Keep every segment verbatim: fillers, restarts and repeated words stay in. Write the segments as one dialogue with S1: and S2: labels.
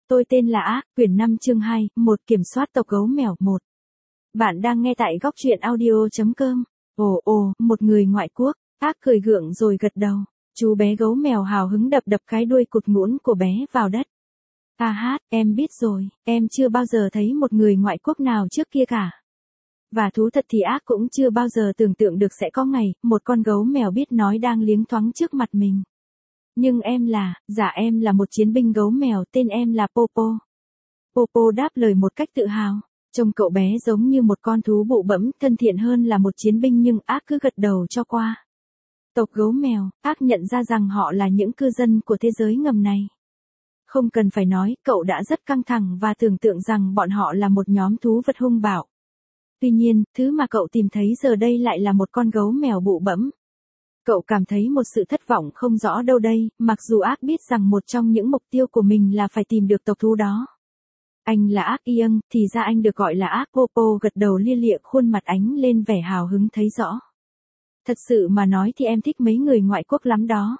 S1: Tôi tên là Ác, quyển năm chương hai, một kiểm soát tộc gấu mèo một. Bạn đang nghe tại góc truyện audio.com. Ồ ồ, một người ngoại quốc. Ác cười gượng rồi gật đầu. Chú bé gấu mèo hào hứng đập đập cái đuôi cụt ngũn của bé vào đất. À hát, em biết rồi, em chưa bao giờ thấy một người ngoại quốc nào trước kia cả. Và thú thật thì Ác cũng chưa bao giờ tưởng tượng được sẽ có ngày, một con gấu mèo biết nói đang liếng thoáng trước mặt mình. Nhưng em là, dạ em là một chiến binh gấu mèo, tên em là Popo. Popo đáp lời một cách tự hào. Trông cậu bé giống như một con thú bụ bẫm, thân thiện hơn là một chiến binh nhưng Ác cứ gật đầu cho qua. Tộc gấu mèo, Ác nhận ra rằng họ là những cư dân của thế giới ngầm này. Không cần phải nói, cậu đã rất căng thẳng và tưởng tượng rằng bọn họ là một nhóm thú vật hung bạo. Tuy nhiên, thứ mà cậu tìm thấy giờ đây lại là một con gấu mèo bụ bẫm. Cậu cảm thấy một sự thất vọng không rõ đâu đây, mặc dù Ác biết rằng một trong những mục tiêu của mình là phải tìm được tộc thú đó. Anh là Ác Iâng, thì ra anh được gọi là Ác. Popo gật đầu lia lịa, khuôn mặt ánh lên vẻ hào hứng thấy rõ. Thật sự mà nói thì em thích mấy người ngoại quốc lắm đó.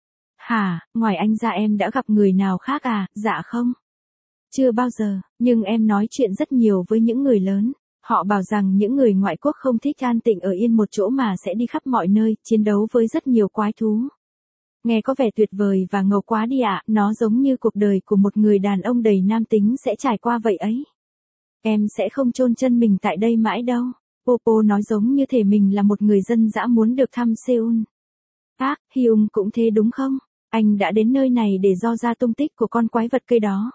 S1: Hả, ngoài anh ra em đã gặp người nào khác à? Dạ không. Chưa bao giờ, nhưng em nói chuyện rất nhiều với những người lớn. Họ bảo rằng những người ngoại quốc không thích an tịnh ở yên một chỗ mà sẽ đi khắp mọi nơi, chiến đấu với rất nhiều quái thú. Nghe có vẻ tuyệt vời và ngầu quá đi ạ, à, nó giống như cuộc đời của một người đàn ông đầy nam tính sẽ trải qua vậy ấy. Em sẽ không chôn chân mình tại đây mãi đâu. Popo nói giống như thể mình là một người dân dã muốn được thăm Seoul. Ác, Hyung cũng thế đúng không? Anh đã đến nơi này để dò ra tung tích của con quái vật cây đó.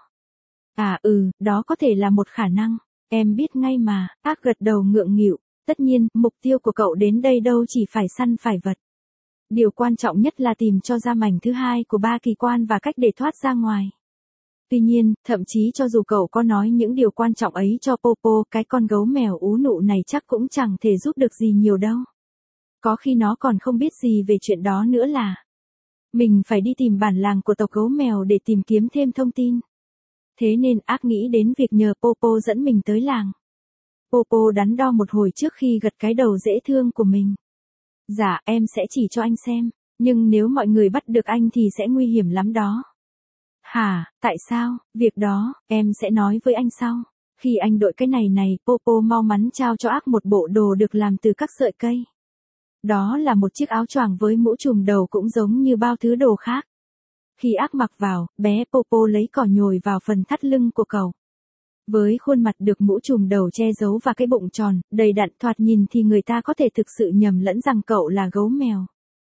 S1: À ừ, đó có thể là một khả năng. Em biết ngay mà. Ác gật đầu ngượng nghịu. Tất nhiên, mục tiêu của cậu đến đây đâu chỉ phải săn phải vật. Điều quan trọng nhất là tìm cho ra mảnh thứ hai của ba kỳ quan và cách để thoát ra ngoài. Tuy nhiên, thậm chí cho dù cậu có nói những điều quan trọng ấy cho Popo, cái con gấu mèo ú nụ này chắc cũng chẳng thể giúp được gì nhiều đâu. Có khi nó còn không biết gì về chuyện đó nữa là. Mình phải đi tìm bản làng của tộc gấu mèo để tìm kiếm thêm thông tin. Thế nên Ác nghĩ đến việc nhờ Popo dẫn mình tới làng. Popo đắn đo một hồi trước khi gật cái đầu dễ thương của mình. Dạ, em sẽ chỉ cho anh xem, nhưng nếu mọi người bắt được anh thì sẽ nguy hiểm lắm đó. Hả, tại sao? Việc đó, em sẽ nói với anh sau. Khi anh đội cái này này, Popo mau mắn trao cho Ác một bộ đồ được làm từ các sợi cây. Đó là một chiếc áo choàng với mũ trùm đầu cũng giống như bao thứ đồ khác. Khi Ác mặc vào, bé Popo lấy cỏ nhồi vào phần thắt lưng của cậu. Với khuôn mặt được mũ trùm đầu che giấu và cái bụng tròn, đầy đặn thoạt nhìn thì người ta có thể thực sự nhầm lẫn rằng cậu là gấu mèo.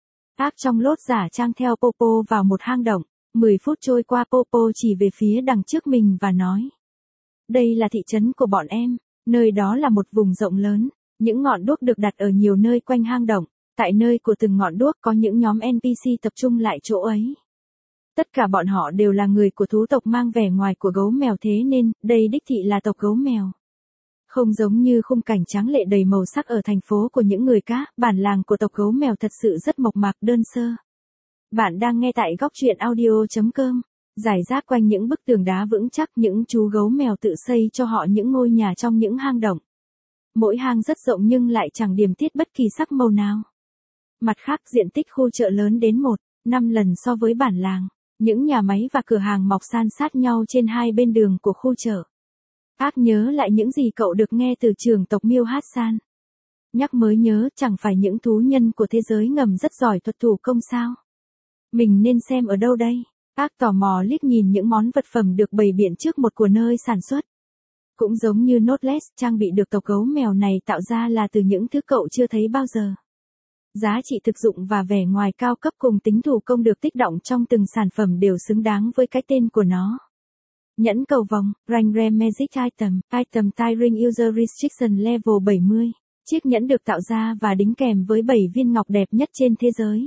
S1: Ác trong lốt giả trang theo Popo vào một hang động. Mười phút trôi qua, Popo chỉ về phía đằng trước mình và nói. Đây là thị trấn của bọn em, nơi đó là một vùng rộng lớn, những ngọn đuốc được đặt ở nhiều nơi quanh hang động, tại nơi của từng ngọn đuốc có những nhóm en pê xê tập trung lại chỗ ấy. Tất cả bọn họ đều là người của thú tộc mang vẻ ngoài của gấu mèo, thế nên, đây đích thị là tộc gấu mèo. Không giống như khung cảnh tráng lệ đầy màu sắc ở thành phố của những người cá, bản làng của tộc gấu mèo thật sự rất mộc mạc đơn sơ. Bạn đang nghe tại góc truyện audio.com. Rải rác quanh những bức tường đá vững chắc, những chú gấu mèo tự xây cho họ những ngôi nhà trong những hang động. Mỗi hang rất rộng nhưng lại chẳng điểm tiết bất kỳ sắc màu nào. Mặt khác, diện tích khu chợ lớn đến một phẩy năm lần so với bản làng. Những nhà máy và cửa hàng mọc san sát nhau trên hai bên đường của khu chợ. Ác nhớ lại những gì cậu được nghe từ trưởng tộc Miêu Hát San. Nhắc mới nhớ, chẳng phải những thú nhân của thế giới ngầm rất giỏi thuật thủ công sao? Mình nên xem ở đâu đây? Ác tò mò liếc nhìn những món vật phẩm được bày biện trước một của nơi sản xuất. Cũng giống như Notless, trang bị được tộc gấu mèo này tạo ra là từ những thứ cậu chưa thấy bao giờ. Giá trị thực dụng và vẻ ngoài cao cấp cùng tính thủ công được tích động trong từng sản phẩm đều xứng đáng với cái tên của nó. Nhẫn cầu vòng, Rangre Magic Item, Item Tie Ring User Restriction Level bảy mươi. Chiếc nhẫn được tạo ra và đính kèm với bảy viên ngọc đẹp nhất trên thế giới.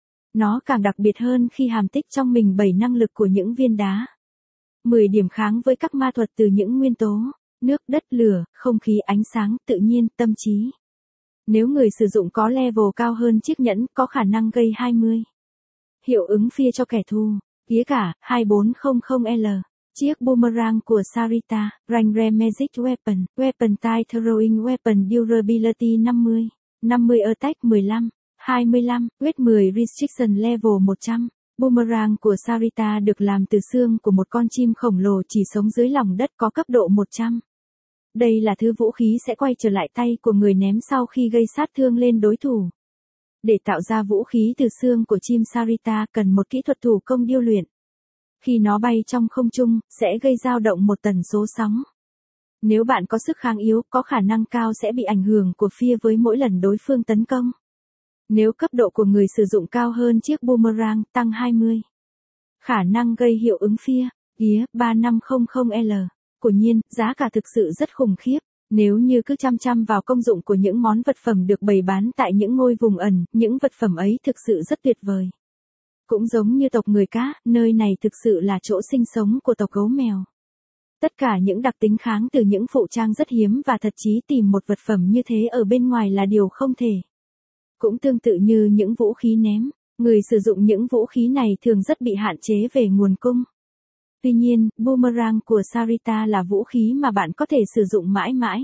S1: Nó càng đặc biệt hơn khi hàm tích trong mình bảy năng lực của những viên đá. mười điểm kháng với các ma thuật từ những nguyên tố, nước, đất, lửa, không khí, ánh sáng, tự nhiên, tâm trí. Nếu người sử dụng có level cao hơn chiếc nhẫn, có khả năng gây hai mươi. Hiệu ứng phia cho kẻ thù. Phía cả, hai bốn không không L. Chiếc boomerang của Sarita, Rangre Magic Weapon, Weapon Type Throwing Weapon Durability năm mươi. năm mươi Attack mười lăm. hai mươi lăm, Weight mười Restriction Level một trăm. Boomerang của Sarita được làm từ xương của một con chim khổng lồ chỉ sống dưới lòng đất có cấp độ một trăm. Đây là thứ vũ khí sẽ quay trở lại tay của người ném sau khi gây sát thương lên đối thủ. Để tạo ra vũ khí từ xương của chim Sarita cần một kỹ thuật thủ công điêu luyện. Khi nó bay trong không trung, sẽ gây dao động một tần số sóng. Nếu bạn có sức kháng yếu, có khả năng cao sẽ bị ảnh hưởng của phia với mỗi lần đối phương tấn công. Nếu cấp độ của người sử dụng cao hơn chiếc boomerang tăng hai mươi. Khả năng gây hiệu ứng phia, Gear ba năm không không L. Quả nhiên, giá cả thực sự rất khủng khiếp. Nếu như cứ chăm chăm vào công dụng của những món vật phẩm được bày bán tại những ngôi vùng ẩn, những vật phẩm ấy thực sự rất tuyệt vời. Cũng giống như tộc người cá, nơi này thực sự là chỗ sinh sống của tộc gấu mèo. Tất cả những đặc tính kháng từ những phụ trang rất hiếm và thật chí tìm một vật phẩm như thế ở bên ngoài là điều không thể. Cũng tương tự như những vũ khí ném, người sử dụng những vũ khí này thường rất bị hạn chế về nguồn cung. Tuy nhiên, boomerang của Sarita là vũ khí mà bạn có thể sử dụng mãi mãi.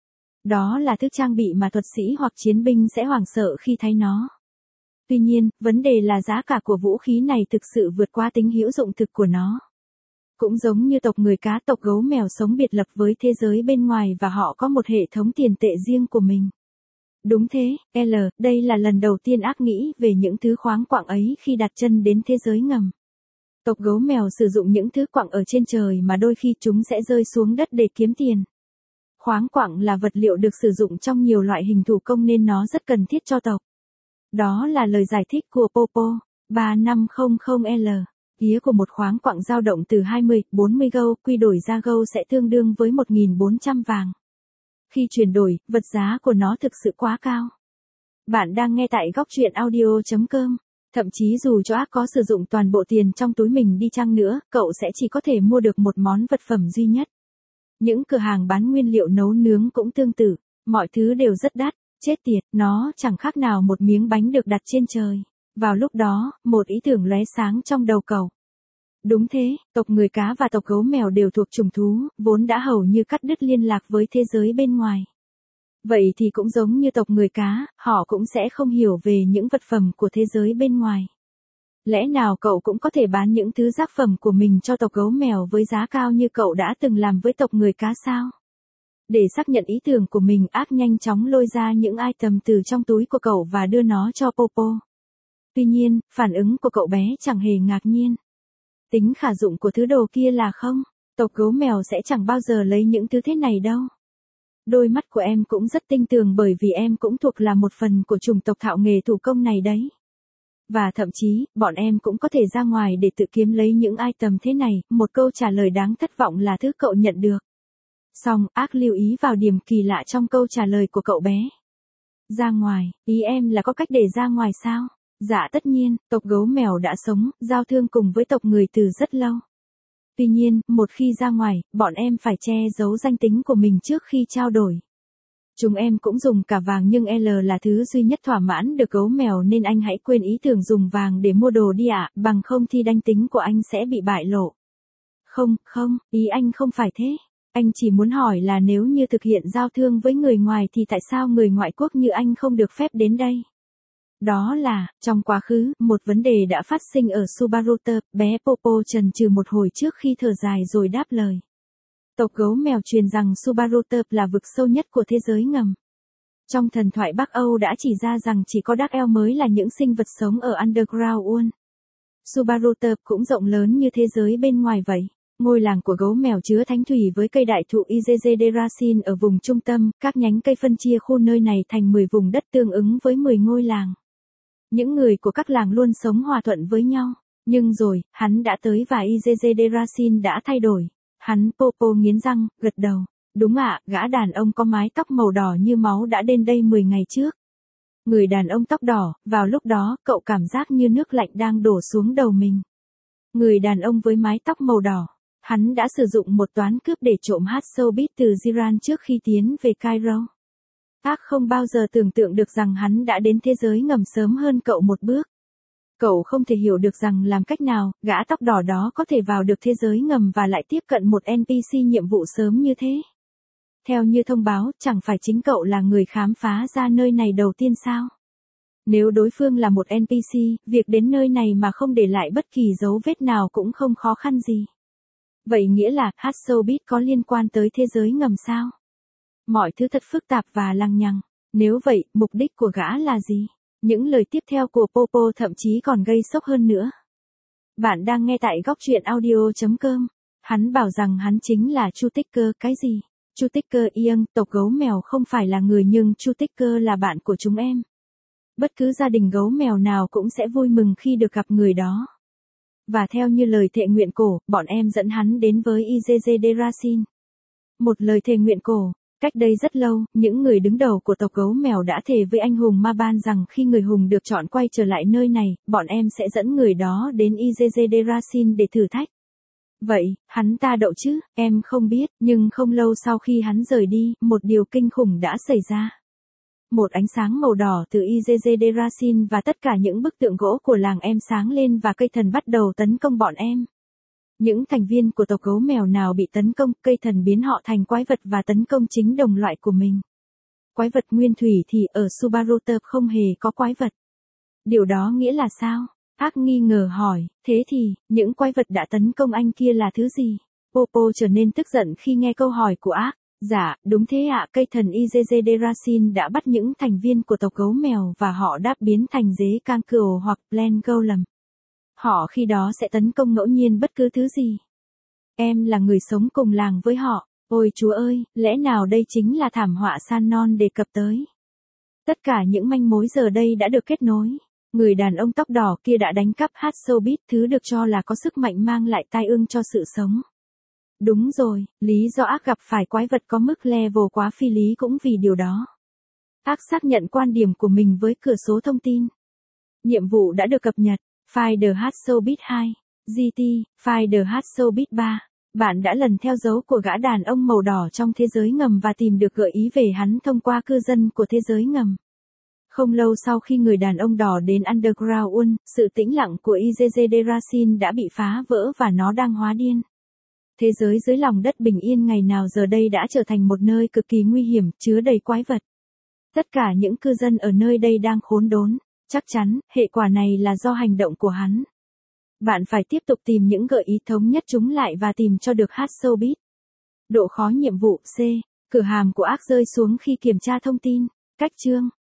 S1: Đó là thứ trang bị mà thuật sĩ hoặc chiến binh sẽ hoảng sợ khi thấy nó. Tuy nhiên, vấn đề là giá cả của vũ khí này thực sự vượt qua tính hữu dụng thực của nó. Cũng giống như tộc người cá, tộc gấu mèo sống biệt lập với thế giới bên ngoài và họ có một hệ thống tiền tệ riêng của mình. Đúng thế, L, đây là lần đầu tiên ác nghĩ về những thứ khoáng quặng ấy khi đặt chân đến thế giới ngầm. Tộc gấu mèo sử dụng những thứ quặng ở trên trời mà đôi khi chúng sẽ rơi xuống đất để kiếm tiền. Khoáng quặng là vật liệu được sử dụng trong nhiều loại hình thủ công nên nó rất cần thiết cho tộc. Đó là lời giải thích của Popo, ba năm không không L. Tía của một khoáng quặng dao động từ hai mươi đến bốn mươi gâu, quy đổi ra gâu sẽ tương đương với một nghìn bốn trăm vàng. Khi chuyển đổi, vật giá của nó thực sự quá cao. Bạn đang nghe tại góc truyện audio chấm com. Thậm chí dù cho ác có sử dụng toàn bộ tiền trong túi mình đi chăng nữa, cậu sẽ chỉ có thể mua được một món vật phẩm duy nhất. Những cửa hàng bán nguyên liệu nấu nướng cũng tương tự, mọi thứ đều rất đắt, chết tiệt, nó chẳng khác nào một miếng bánh được đặt trên trời. Vào lúc đó, một ý tưởng lóe sáng trong đầu cậu. Đúng thế, tộc người cá và tộc gấu mèo đều thuộc chủng thú, vốn đã hầu như cắt đứt liên lạc với thế giới bên ngoài. Vậy thì cũng giống như tộc người cá, họ cũng sẽ không hiểu về những vật phẩm của thế giới bên ngoài. Lẽ nào cậu cũng có thể bán những thứ giác phẩm của mình cho tộc gấu mèo với giá cao như cậu đã từng làm với tộc người cá sao? Để xác nhận ý tưởng của mình, ác nhanh chóng lôi ra những item từ trong túi của cậu và đưa nó cho Popo. Tuy nhiên, phản ứng của cậu bé chẳng hề ngạc nhiên. Tính khả dụng của thứ đồ kia là không, tộc gấu mèo sẽ chẳng bao giờ lấy những thứ thế này đâu. Đôi mắt của em cũng rất tinh tường bởi vì em cũng thuộc là một phần của chủng tộc thạo nghề thủ công này đấy. Và thậm chí, bọn em cũng có thể ra ngoài để tự kiếm lấy những item thế này, một câu trả lời đáng thất vọng là thứ cậu nhận được. Xong, ác lưu ý vào điểm kỳ lạ trong câu trả lời của cậu bé. Ra ngoài, ý em là có cách để ra ngoài sao? Dạ tất nhiên, tộc gấu mèo đã sống, giao thương cùng với tộc người từ rất lâu. Tuy nhiên, một khi ra ngoài, bọn em phải che giấu danh tính của mình trước khi trao đổi. Chúng em cũng dùng cả vàng nhưng L là thứ duy nhất thỏa mãn được gấu mèo nên anh hãy quên ý tưởng dùng vàng để mua đồ đi ạ, bằng không thì danh tính của anh sẽ bị bại lộ. Không, không, ý anh không phải thế. Anh chỉ muốn hỏi là nếu như thực hiện giao thương với người ngoài thì tại sao người ngoại quốc như anh không được phép đến đây? Đó là, trong quá khứ, một vấn đề đã phát sinh ở Subaru Tub, bé Popo chần chừ một hồi trước khi thở dài rồi đáp lời. Tộc gấu mèo truyền rằng Subaru Tub là vực sâu nhất của thế giới ngầm. Trong thần thoại Bắc Âu đã chỉ ra rằng chỉ có Dark Elf mới là những sinh vật sống ở Underground World. Subaru Tub cũng rộng lớn như thế giới bên ngoài vậy. Ngôi làng của gấu mèo chứa thánh thủy với cây đại thụ Izezederasin ở vùng trung tâm, các nhánh cây phân chia khu nơi này thành mười vùng đất tương ứng với mười ngôi làng. Những người của các làng luôn sống hòa thuận với nhau. Nhưng rồi, hắn đã tới và Izezederasin đã thay đổi. Hắn Popo nghiến răng, gật đầu. Đúng ạ, gã đàn ông có mái tóc màu đỏ như máu đã đến đây mười ngày trước. Người đàn ông tóc đỏ, vào lúc đó, cậu cảm giác như nước lạnh đang đổ xuống đầu mình. Người đàn ông với mái tóc màu đỏ. Hắn đã sử dụng một toán cướp để trộm hát showbiz từ Iran trước khi tiến về Cairo. Ác không bao giờ tưởng tượng được rằng hắn đã đến thế giới ngầm sớm hơn cậu một bước. Cậu không thể hiểu được rằng làm cách nào, gã tóc đỏ đó có thể vào được thế giới ngầm và lại tiếp cận một en pê xê nhiệm vụ sớm như thế. Theo như thông báo, chẳng phải chính cậu là người khám phá ra nơi này đầu tiên sao? Nếu đối phương là một en pê xê, việc đến nơi này mà không để lại bất kỳ dấu vết nào cũng không khó khăn gì. Vậy nghĩa là, hát showbiz có liên quan tới thế giới ngầm sao? Mọi thứ thật phức tạp và lằng nhằng. Nếu vậy, mục đích của gã là gì? Những lời tiếp theo của Popo thậm chí còn gây sốc hơn nữa. Bạn đang nghe tại góc truyện audio chấm com. Hắn bảo rằng hắn chính là Chu Ticker, cái gì? Chu Ticker Iang, tộc gấu mèo không phải là người nhưng Chu Ticker là bạn của chúng em. Bất cứ gia đình gấu mèo nào cũng sẽ vui mừng khi được gặp người đó. Và theo như lời thệ nguyện cổ, bọn em dẫn hắn đến với Izezederasin. Một lời thề nguyện cổ. Cách đây rất lâu, những người đứng đầu của tộc gấu mèo đã thề với anh hùng Ma-ban rằng khi người hùng được chọn quay trở lại nơi này, bọn em sẽ dẫn người đó đến Izezederasin để thử thách. Vậy, hắn ta đậu chứ, em không biết, nhưng không lâu sau khi hắn rời đi, một điều kinh khủng đã xảy ra. Một ánh sáng màu đỏ từ Izezederasin và tất cả những bức tượng gỗ của làng em sáng lên và cây thần bắt đầu tấn công bọn em. Những thành viên của tộc gấu mèo nào bị tấn công, cây thần biến họ thành quái vật và tấn công chính đồng loại của mình. Quái vật nguyên thủy thì ở Subarotep không hề có quái vật. Điều đó nghĩa là sao? Ác nghi ngờ hỏi, thế thì, những quái vật đã tấn công anh kia là thứ gì? Popo trở nên tức giận khi nghe câu hỏi của Ác. Dạ, đúng thế ạ, cây thần Izezederasin đã bắt những thành viên của tộc gấu mèo và họ đã biến thành dế Kankuo hoặc Plen Golem. Họ khi đó sẽ tấn công ngẫu nhiên bất cứ thứ gì. Em là người sống cùng làng với họ. Ôi Chúa ơi, lẽ nào đây chính là thảm họa San Non đề cập tới? Tất cả những manh mối giờ đây đã được kết nối. Người đàn ông tóc đỏ kia đã đánh cắp hát showbiz, thứ được cho là có sức mạnh mang lại tai ương cho sự sống. Đúng rồi, lý do Ác gặp phải quái vật có mức level quá phi lý cũng vì điều đó. Ác xác nhận quan điểm của mình với cửa số thông tin. Nhiệm vụ đã được cập nhật. Find the hát showbiz hai. giê tê, Find the hát showbiz ba. Bạn đã lần theo dấu của gã đàn ông màu đỏ trong thế giới ngầm và tìm được gợi ý về hắn thông qua cư dân của thế giới ngầm. Không lâu sau khi người đàn ông đỏ đến Underground One, sự tĩnh lặng của Izezederasin đã bị phá vỡ và nó đang hóa điên. Thế giới dưới lòng đất bình yên ngày nào giờ đây đã trở thành một nơi cực kỳ nguy hiểm, chứa đầy quái vật. Tất cả những cư dân ở nơi đây đang khốn đốn. Chắc chắn, hệ quả này là do hành động của hắn. Bạn phải tiếp tục tìm những gợi ý thống nhất chúng lại và tìm cho được hát showbiz. Độ khó nhiệm vụ C. Cửa hàm của Ác rơi xuống khi kiểm tra thông tin. Cách chương.